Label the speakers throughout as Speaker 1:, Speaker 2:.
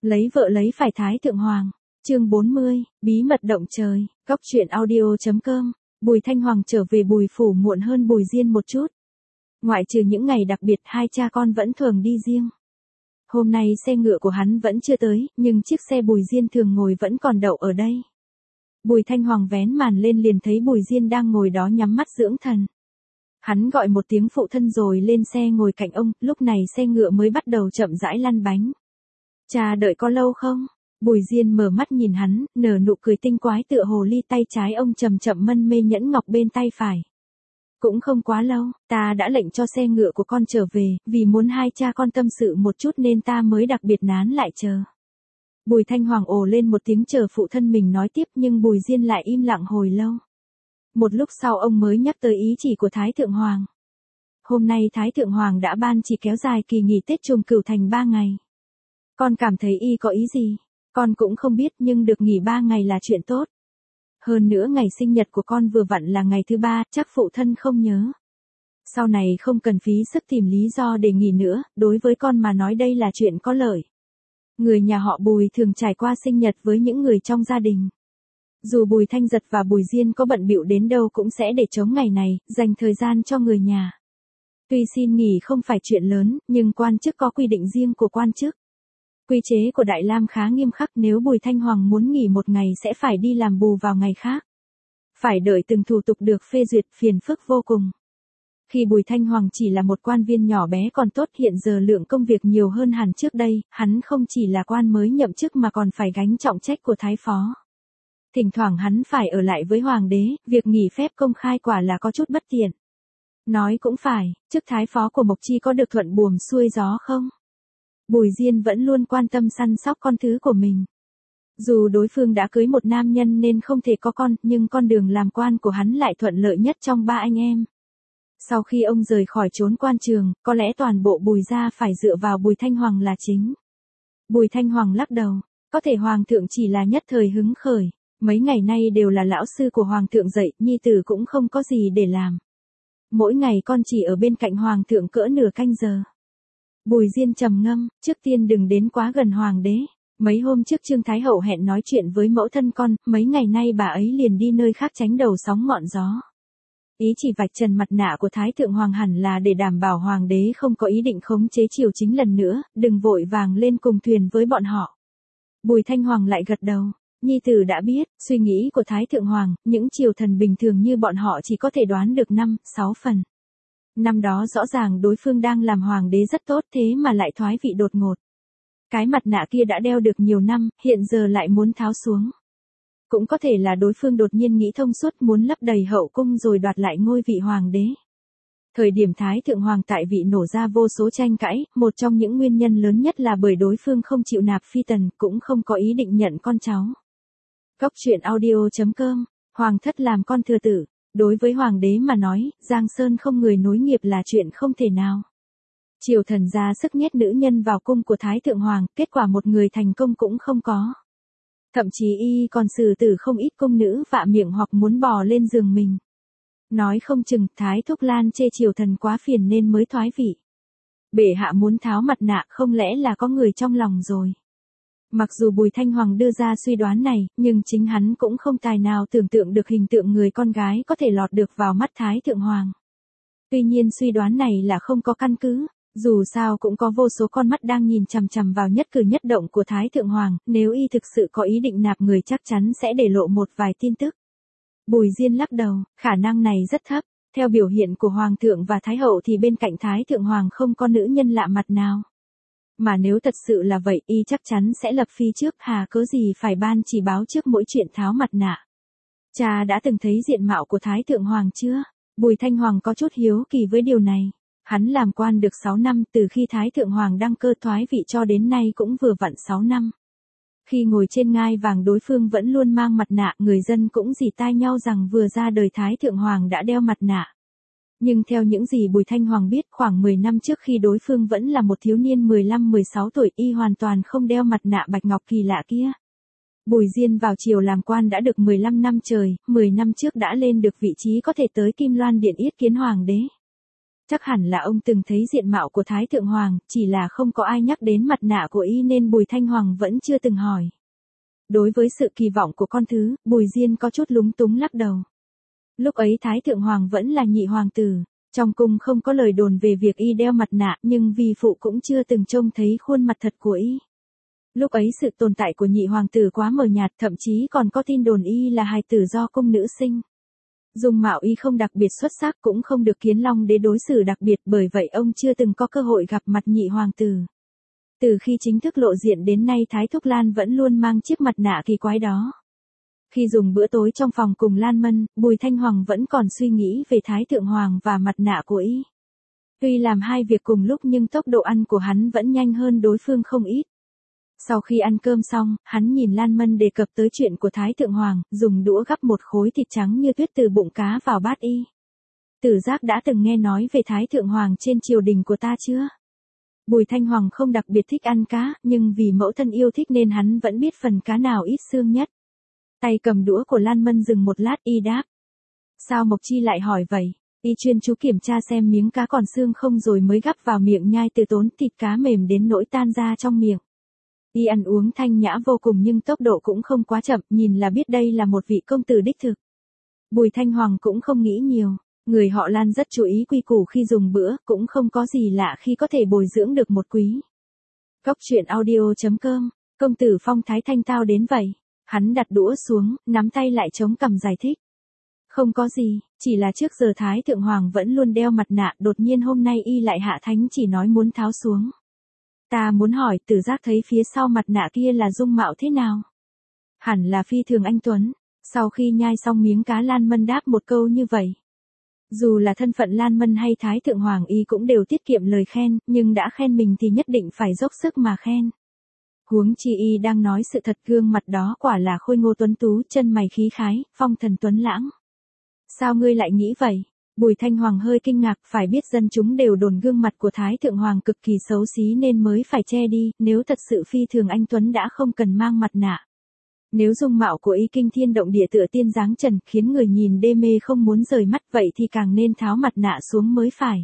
Speaker 1: Lấy vợ lấy phải Thái Thượng Hoàng. Chương 40, bí mật động trời. Góc truyện audio.com. Bùi Thanh Hoàng trở về Bùi phủ muộn hơn Bùi Diên một chút. Ngoại trừ những ngày đặc biệt, hai cha con vẫn thường đi riêng. Hôm nay xe ngựa của hắn vẫn chưa tới, nhưng chiếc xe Bùi Diên thường ngồi vẫn còn đậu ở đây. Bùi Thanh Hoàng vén màn lên liền thấy Bùi Diên đang ngồi đó nhắm mắt dưỡng thần. Hắn gọi một tiếng phụ thân rồi lên xe ngồi cạnh ông, lúc này xe ngựa mới bắt đầu chậm rãi lăn bánh. Cha đợi có lâu không? Bùi Diên mở mắt nhìn hắn, nở nụ cười tinh quái tựa hồ ly, tay trái ông chậm chậm mân mê nhẫn ngọc bên tay phải. Cũng không quá lâu, ta đã lệnh cho xe ngựa của con trở về, vì muốn hai cha con tâm sự một chút nên ta mới đặc biệt nán lại chờ. Bùi Thanh Hoàng ồ lên một tiếng chờ phụ thân mình nói tiếp, nhưng Bùi Diên lại im lặng hồi lâu. Một lúc sau ông mới nhắc tới ý chỉ của Thái Thượng Hoàng. Hôm nay Thái Thượng Hoàng đã ban chỉ kéo dài kỳ nghỉ Tết Trùng Cửu thành 3 ngày. Con cảm thấy y có ý gì? Con cũng không biết, nhưng được nghỉ 3 ngày là chuyện tốt. Hơn nữa ngày sinh nhật của con vừa vặn là ngày thứ 3, chắc phụ thân không nhớ. Sau này không cần phí sức tìm lý do để nghỉ nữa, đối với con mà nói đây là chuyện có lợi. Người nhà họ Bùi thường trải qua sinh nhật với những người trong gia đình. Dù Bùi Thanh Giật và Bùi Diên có bận bịu đến đâu cũng sẽ để chống ngày này, dành thời gian cho người nhà. Tuy xin nghỉ không phải chuyện lớn, nhưng quan chức có quy định riêng của quan chức. Quy chế của Đại Lam khá nghiêm khắc, nếu Bùi Thanh Hoàng muốn nghỉ một ngày sẽ phải đi làm bù vào ngày khác. Phải đợi từng thủ tục được phê duyệt, phiền phức vô cùng. Khi Bùi Thanh Hoàng chỉ là một quan viên nhỏ bé còn tốt, hiện giờ lượng công việc nhiều hơn hẳn trước đây, hắn không chỉ là quan mới nhậm chức mà còn phải gánh trọng trách của thái phó. Thỉnh thoảng hắn phải ở lại với hoàng đế, việc nghỉ phép công khai quả là có chút bất tiện. Nói cũng phải, chức thái phó của Mộc Chi có được thuận buồm xuôi gió không? Bùi Diên vẫn luôn quan tâm săn sóc con thứ của mình. Dù đối phương đã cưới một nam nhân nên không thể có con, nhưng con đường làm quan của hắn lại thuận lợi nhất trong 3 anh em. Sau khi ông rời khỏi chốn quan trường, có lẽ toàn bộ Bùi gia phải dựa vào Bùi Thanh Hoàng là chính. Bùi Thanh Hoàng lắc đầu, có thể hoàng thượng chỉ là nhất thời hứng khởi, mấy ngày nay đều là lão sư của hoàng thượng dạy, nhi tử cũng không có gì để làm. Mỗi ngày con chỉ ở bên cạnh hoàng thượng cỡ nửa canh giờ. Bùi Diên trầm ngâm, trước tiên đừng đến quá gần hoàng đế. Mấy hôm trước Trương Thái Hậu hẹn nói chuyện với mẫu thân con, mấy ngày nay bà ấy liền đi nơi khác tránh đầu sóng ngọn gió. Ý chỉ vạch trần mặt nạ của Thái Thượng Hoàng hẳn là để đảm bảo hoàng đế không có ý định khống chế triều chính lần nữa, đừng vội vàng lên cùng thuyền với bọn họ. Bùi Thanh Hoàng lại gật đầu, nhi tử đã biết, suy nghĩ của Thái Thượng Hoàng, những triều thần bình thường như bọn họ chỉ có thể đoán được 5-6 phần. Năm đó rõ ràng đối phương đang làm hoàng đế rất tốt, thế mà lại thoái vị đột ngột. Cái mặt nạ kia đã đeo được nhiều năm, hiện giờ lại muốn tháo xuống. Cũng có thể là đối phương đột nhiên nghĩ thông suốt, muốn lấp đầy hậu cung rồi đoạt lại ngôi vị hoàng đế. Thời điểm Thái Thượng Hoàng tại vị nổ ra vô số tranh cãi, một trong những nguyên nhân lớn nhất là bởi đối phương không chịu nạp phi tần, cũng không có ý định nhận con cháu. Góc truyện audio.com. Hoàng thất làm con thừa tử. Đối với hoàng đế mà nói, Giang Sơn không người nối nghiệp là chuyện không thể nào. Triều thần ra sức nhét nữ nhân vào cung của Thái Thượng Hoàng, kết quả một người thành công cũng không có. Thậm chí y còn xử tử không ít cung nữ vạ miệng hoặc muốn bò lên giường mình. Nói không chừng Thái Thúc Lan chê triều thần quá phiền nên mới thoái vị. Bệ hạ muốn tháo mặt nạ, không lẽ là có người trong lòng rồi. Mặc dù Bùi Thanh Hoàng đưa ra suy đoán này, nhưng chính hắn cũng không tài nào tưởng tượng được hình tượng người con gái có thể lọt được vào mắt Thái Thượng Hoàng. Tuy nhiên suy đoán này là không có căn cứ, dù sao cũng có vô số con mắt đang nhìn chằm chằm vào nhất cử nhất động của Thái Thượng Hoàng, nếu y thực sự có ý định nạp người chắc chắn sẽ để lộ một vài tin tức. Bùi Diên lắc đầu, khả năng này rất thấp, theo biểu hiện của Hoàng thượng và Thái Hậu thì bên cạnh Thái Thượng Hoàng không có nữ nhân lạ mặt nào. Mà nếu thật sự là vậy, y chắc chắn sẽ lập phi trước, hà cớ gì phải ban chỉ báo trước mỗi chuyện tháo mặt nạ. Cha đã từng thấy diện mạo của Thái Thượng Hoàng chưa? Bùi Thanh Hoàng có chút hiếu kỳ với điều này. Hắn làm quan được 6 năm, từ khi Thái Thượng Hoàng đăng cơ thoái vị cho đến nay cũng vừa vặn 6 năm. Khi ngồi trên ngai vàng đối phương vẫn luôn mang mặt nạ, người dân cũng rỉ tai nhau rằng vừa ra đời Thái Thượng Hoàng đã đeo mặt nạ. Nhưng theo những gì Bùi Thanh Hoàng biết, khoảng 10 năm trước khi đối phương vẫn là một thiếu niên 15-16 tuổi, y hoàn toàn không đeo mặt nạ bạch ngọc kỳ lạ kia. Bùi Diên vào triều làm quan đã được 15 năm trời, 10 năm trước đã lên được vị trí có thể tới Kim Loan Điện yết kiến hoàng đế. Chắc hẳn là ông từng thấy diện mạo của Thái Thượng Hoàng, chỉ là không có ai nhắc đến mặt nạ của y nên Bùi Thanh Hoàng vẫn chưa từng hỏi. Đối với sự kỳ vọng của con thứ, Bùi Diên có chút lúng túng lắc đầu. Lúc ấy Thái Thượng Hoàng vẫn là nhị hoàng tử, trong cung không có lời đồn về việc y đeo mặt nạ, nhưng vì phụ cũng chưa từng trông thấy khuôn mặt thật của y. Lúc ấy sự tồn tại của nhị hoàng tử quá mờ nhạt, thậm chí còn có tin đồn y là hài tử do cung nữ sinh. Dung mạo y không đặc biệt xuất sắc, cũng không được Kiến Long đế đối xử đặc biệt, bởi vậy ông chưa từng có cơ hội gặp mặt nhị hoàng tử. Từ khi chính thức lộ diện đến nay Thái Thúc Lan vẫn luôn mang chiếc mặt nạ kỳ quái đó. Khi dùng bữa tối trong phòng cùng Lan Mân, Bùi Thanh Hoàng vẫn còn suy nghĩ về Thái Thượng Hoàng và mặt nạ của y. Tuy làm hai việc cùng lúc nhưng tốc độ ăn của hắn vẫn nhanh hơn đối phương không ít. Sau khi ăn cơm xong, hắn nhìn Lan Mân đề cập tới chuyện của Thái Thượng Hoàng, dùng đũa gắp một khối thịt trắng như tuyết từ bụng cá vào bát y. Tử Giác đã từng nghe nói về Thái Thượng Hoàng trên triều đình của ta chưa? Bùi Thanh Hoàng không đặc biệt thích ăn cá, nhưng vì mẫu thân yêu thích nên hắn vẫn biết phần cá nào ít xương nhất. Tay cầm đũa của Lan Mân dừng một lát, y đáp. Sao Mộc Chi lại hỏi vậy? Y chuyên chú kiểm tra xem miếng cá còn xương không rồi mới gắp vào miệng nhai từ tốn, thịt cá mềm đến nỗi tan ra trong miệng. Y ăn uống thanh nhã vô cùng nhưng tốc độ cũng không quá chậm, nhìn là biết đây là một vị công tử đích thực. Bùi Thanh Hoàng cũng không nghĩ nhiều, người họ Lan rất chú ý quy củ khi dùng bữa, cũng không có gì lạ khi có thể bồi dưỡng được một quý. Cốc truyện audio.com, công tử phong thái thanh tao đến vậy. Hắn đặt đũa xuống, nắm tay lại chống cằm giải thích. Không có gì, chỉ là trước giờ Thái Thượng Hoàng vẫn luôn đeo mặt nạ, đột nhiên hôm nay y lại hạ thánh chỉ nói muốn tháo xuống. Ta muốn hỏi, Tử Giác thấy phía sau mặt nạ kia là dung mạo thế nào? Hẳn là phi thường anh tuấn. Sau khi nhai xong miếng cá, Lan Mân đáp một câu như vậy. Dù là thân phận Lan Mân hay Thái Thượng Hoàng y cũng đều tiết kiệm lời khen, nhưng đã khen mình thì nhất định phải dốc sức mà khen. Huống chi y đang nói sự thật, gương mặt đó quả là khôi ngô tuấn tú, chân mày khí khái, phong thần tuấn lãng. Sao ngươi lại nghĩ vậy? Bùi Thanh Hoàng hơi kinh ngạc, phải biết dân chúng đều đồn gương mặt của Thái Thượng Hoàng cực kỳ xấu xí nên mới phải che đi, nếu thật sự phi thường anh tuấn đã không cần mang mặt nạ. Nếu dung mạo của y kinh thiên động địa tựa tiên dáng trần, khiến người nhìn đê mê không muốn rời mắt, vậy thì càng nên tháo mặt nạ xuống mới phải.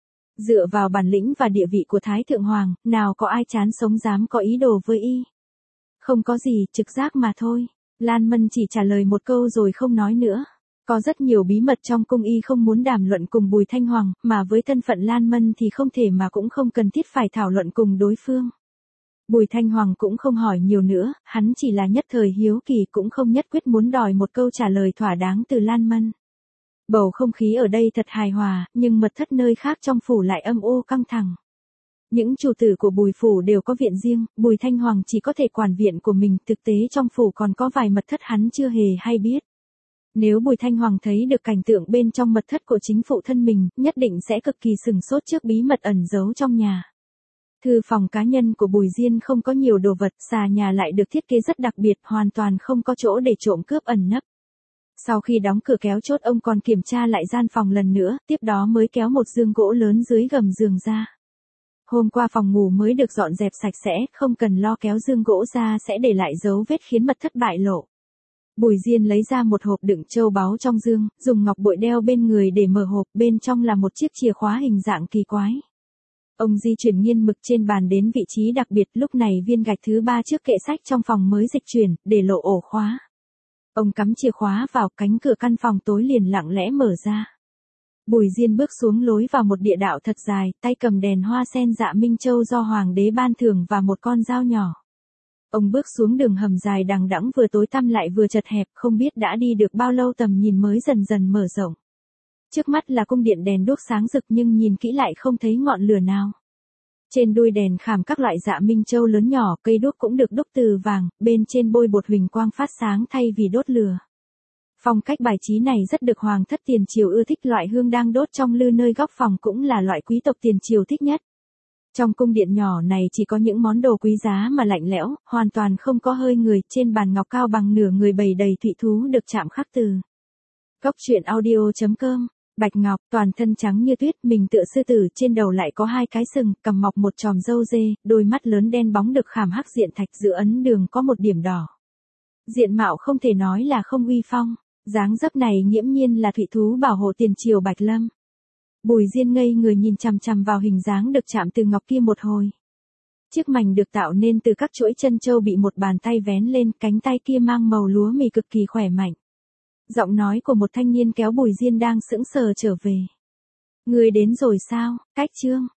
Speaker 1: Dựa vào bản lĩnh và địa vị của Thái Thượng Hoàng, nào có ai chán sống dám có ý đồ với y. Không có gì, trực giác mà thôi. Lan Mân chỉ trả lời một câu rồi không nói nữa. Có rất nhiều bí mật trong cung y không muốn đàm luận cùng Bùi Thanh Hoàng, mà với thân phận Lan Mân thì không thể mà cũng không cần thiết phải thảo luận cùng đối phương. Bùi Thanh Hoàng cũng không hỏi nhiều nữa, hắn chỉ là nhất thời hiếu kỳ, cũng không nhất quyết muốn đòi một câu trả lời thỏa đáng từ Lan Mân. Bầu không khí ở đây thật hài hòa, nhưng mật thất nơi khác trong phủ lại âm u căng thẳng. Những chủ tử của Bùi phủ đều có viện riêng, Bùi Thanh Hoàng chỉ có thể quản viện của mình, thực tế trong phủ còn có vài mật thất hắn chưa hề hay biết. Nếu Bùi Thanh Hoàng thấy được cảnh tượng bên trong mật thất của chính phụ thân mình, nhất định sẽ cực kỳ sửng sốt trước bí mật ẩn giấu trong nhà. Thư phòng cá nhân của Bùi Diên không có nhiều đồ vật, xà nhà lại được thiết kế rất đặc biệt, hoàn toàn không có chỗ để trộm cướp ẩn nấp. Sau khi đóng cửa kéo chốt, ông còn kiểm tra lại gian phòng lần nữa, tiếp đó mới kéo một giường gỗ lớn dưới gầm giường ra. Hôm qua phòng ngủ mới được dọn dẹp sạch sẽ, không cần lo kéo giường gỗ ra sẽ để lại dấu vết khiến mật thất bại lộ. Bùi Diên lấy ra một hộp đựng châu báu trong giường, dùng ngọc bội đeo bên người để mở hộp, bên trong là một chiếc chìa khóa hình dạng kỳ quái. Ông di chuyển nghiên mực trên bàn đến vị trí đặc biệt, lúc này viên gạch thứ 3 trước kệ sách trong phòng mới dịch chuyển, để lộ ổ khóa. Ông cắm chìa khóa vào, cánh cửa căn phòng tối liền lặng lẽ mở ra. Bùi Diên bước xuống lối vào một địa đạo thật dài, tay cầm đèn hoa sen dạ Minh Châu do Hoàng đế ban thưởng và một con dao nhỏ. Ông bước xuống đường hầm dài đằng đẵng, vừa tối tăm lại vừa chật hẹp, không biết đã đi được bao lâu tầm nhìn mới dần dần mở rộng. Trước mắt là cung điện đèn đuốc sáng rực nhưng nhìn kỹ lại không thấy ngọn lửa nào. Trên đuôi đèn khảm các loại dạ Minh Châu lớn nhỏ, cây đuốc cũng được đúc từ vàng, bên trên bôi bột huỳnh quang phát sáng thay vì đốt lửa. Phong cách bài trí này rất được Hoàng thất tiền triều ưa thích, loại hương đang đốt trong lư nơi góc phòng cũng là loại quý tộc tiền triều thích nhất. Trong cung điện nhỏ này chỉ có những món đồ quý giá mà lạnh lẽo, hoàn toàn không có hơi người, trên bàn ngọc cao bằng nửa người bày đầy thụy thú được chạm khắc từ. Cốc truyện audio.com. Bạch Ngọc, toàn thân trắng như tuyết, mình tựa sư tử, trên đầu lại có 2 cái sừng, cầm mọc một chòm râu dê, đôi mắt lớn đen bóng được khảm hắc diện thạch, giữa ấn đường có một điểm đỏ. Diện mạo không thể nói là không uy phong, dáng dấp này nghiễm nhiên là thụy thú bảo hộ tiền triều Bạch Lâm. Bùi Diên ngây người nhìn chằm chằm vào hình dáng được chạm từ ngọc kia một hồi. Chiếc mảnh được tạo nên từ các chuỗi chân châu bị một bàn tay vén lên, cánh tay kia mang màu lúa mì cực kỳ khỏe mạnh. Giọng nói của một thanh niên kéo Bùi Diên đang sững sờ trở về. Người đến rồi sao, Cách Trương?